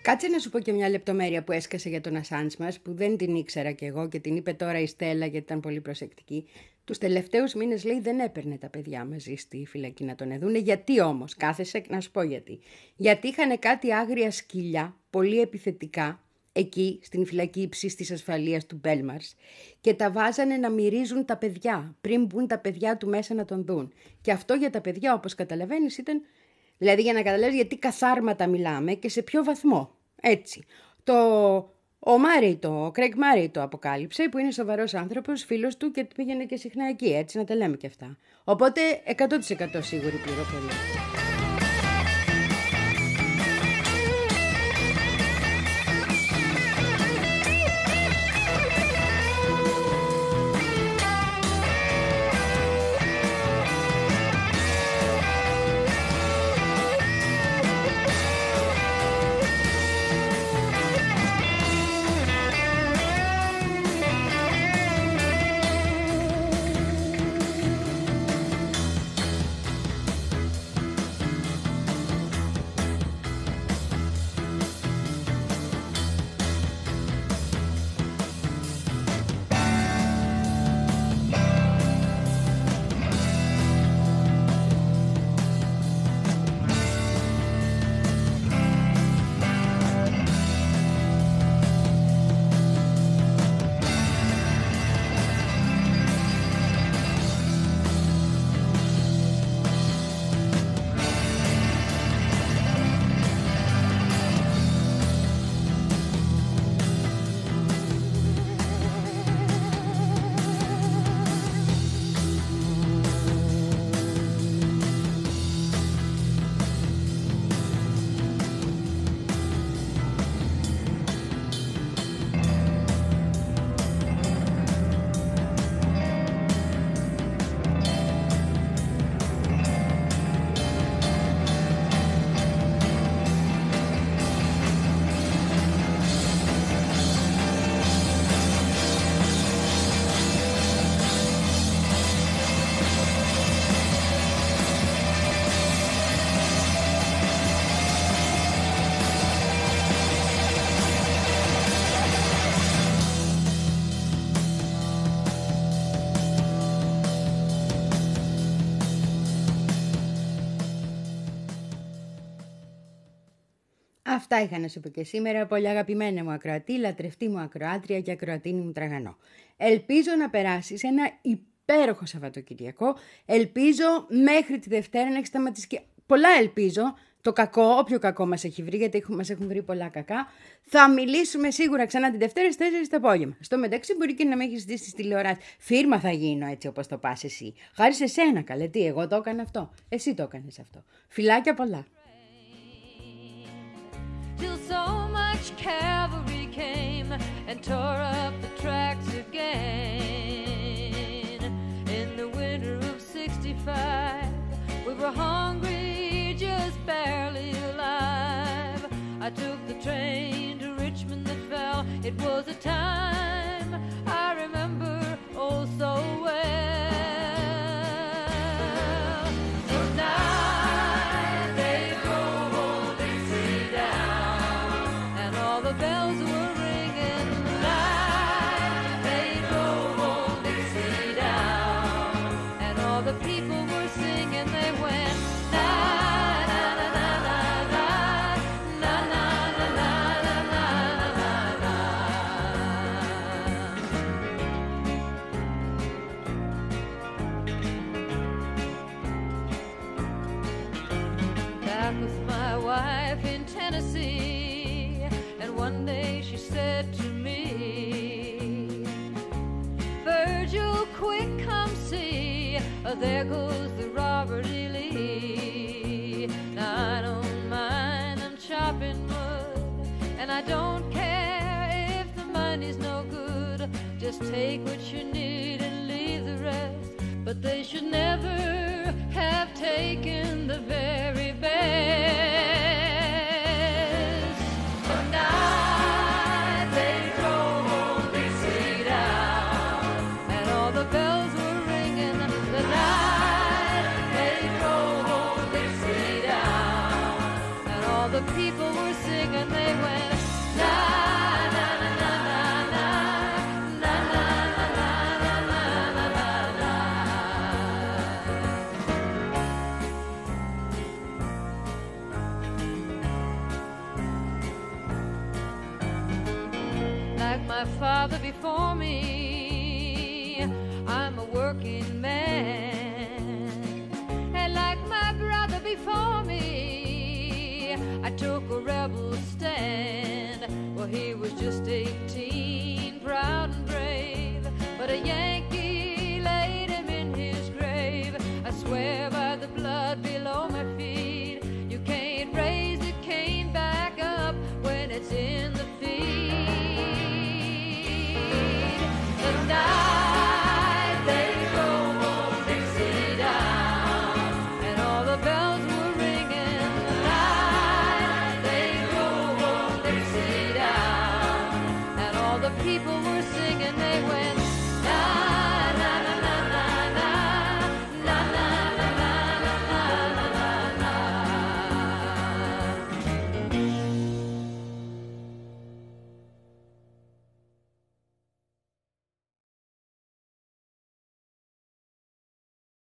Κάτσε να σου πω και μια λεπτομέρεια που έσκασε για τον Ασάνς μας, που δεν την ήξερα κι εγώ και την είπε τώρα η Στέλλα γιατί ήταν πολύ προσεκτική. Τους τελευταίους μήνες, λέει, δεν έπαιρνε τα παιδιά μαζί στη φυλακή να τον εδούνε. Γιατί όμως, κάθεσε να σου πω γιατί. Γιατί είχαν κάτι άγρια σκυλιά, πολύ επιθετικά, εκεί στην φυλακή υψής της ασφαλείας του Μπέλμαρς, και τα βάζανε να μυρίζουν τα παιδιά πριν μπουν τα παιδιά του μέσα να τον δουν. Και αυτό για τα παιδιά, όπως καταλαβαίνεις, ήταν, δηλαδή για να καταλάβεις γιατί καθάρματα μιλάμε και σε ποιο βαθμό. Έτσι. Το... Ο Μάρι το, ο Κρέγκ Μάρι το αποκάλυψε, που είναι σοβαρός άνθρωπος, φίλος του, και πήγαινε και συχνά εκεί, έτσι, να τα λέμε και αυτά. Οπότε εκατό τοις εκατό σίγουρη πληροφορία. Αυτά είχα να σου πω και σήμερα, πολύ αγαπημένα μου ακροατή, λατρευτή μου ακροάτρια και ακροατίνη μου τραγανό. Ελπίζω να περάσεις ένα υπέροχο Σαββατοκυριακό. Ελπίζω μέχρι τη Δευτέρα να έχει σταματήσει και πολλά ελπίζω. Το κακό, όποιο κακό μας έχει βρει, γιατί μας έχουν βρει πολλά κακά. Θα μιλήσουμε σίγουρα ξανά την Δευτέρα στις τέσσερις το απόγευμα. Στο μεταξύ μπορεί και να με έχεις δει στις τηλεοράσεις. Φίρμα θα γίνω έτσι όπως το πας εσύ. Χάρη σε σένα, καλέ, τι, εγώ το έκανα αυτό. Εσύ το έκανες αυτό. Φιλάκια πολλά. Till so much cavalry came and tore up the tracks again. In the winter of sixty-five, we were hungry, just barely alive. I took the train to Richmond that fell. It was a time I remember oh so well. Tonight they drove old Dixie down, and all the bells were ringing. Tonight they drove old Dixie down, and all the people were singing. They went na na na na na na na na na na na na na. Back with my wife in Tennessee, and one day she said to me, Virgil, quick come see, uh, there goes the Robert E. Lee. Now I don't mind, I'm chopping wood, and I don't care if the money's no good. Just take what you need and leave the rest. But they should never have taken the very best. Tonight they drove old Dixie down, and all the bells were ringing. The night all the people were singing, they went, na, na, na, na, na, na, na, na, na, na, na, na, na, na. Like my father before me, I'm a working man. And like my brother before me, I took a rebel stand. Well, he was just eighteen, proud and brave, but a Yankee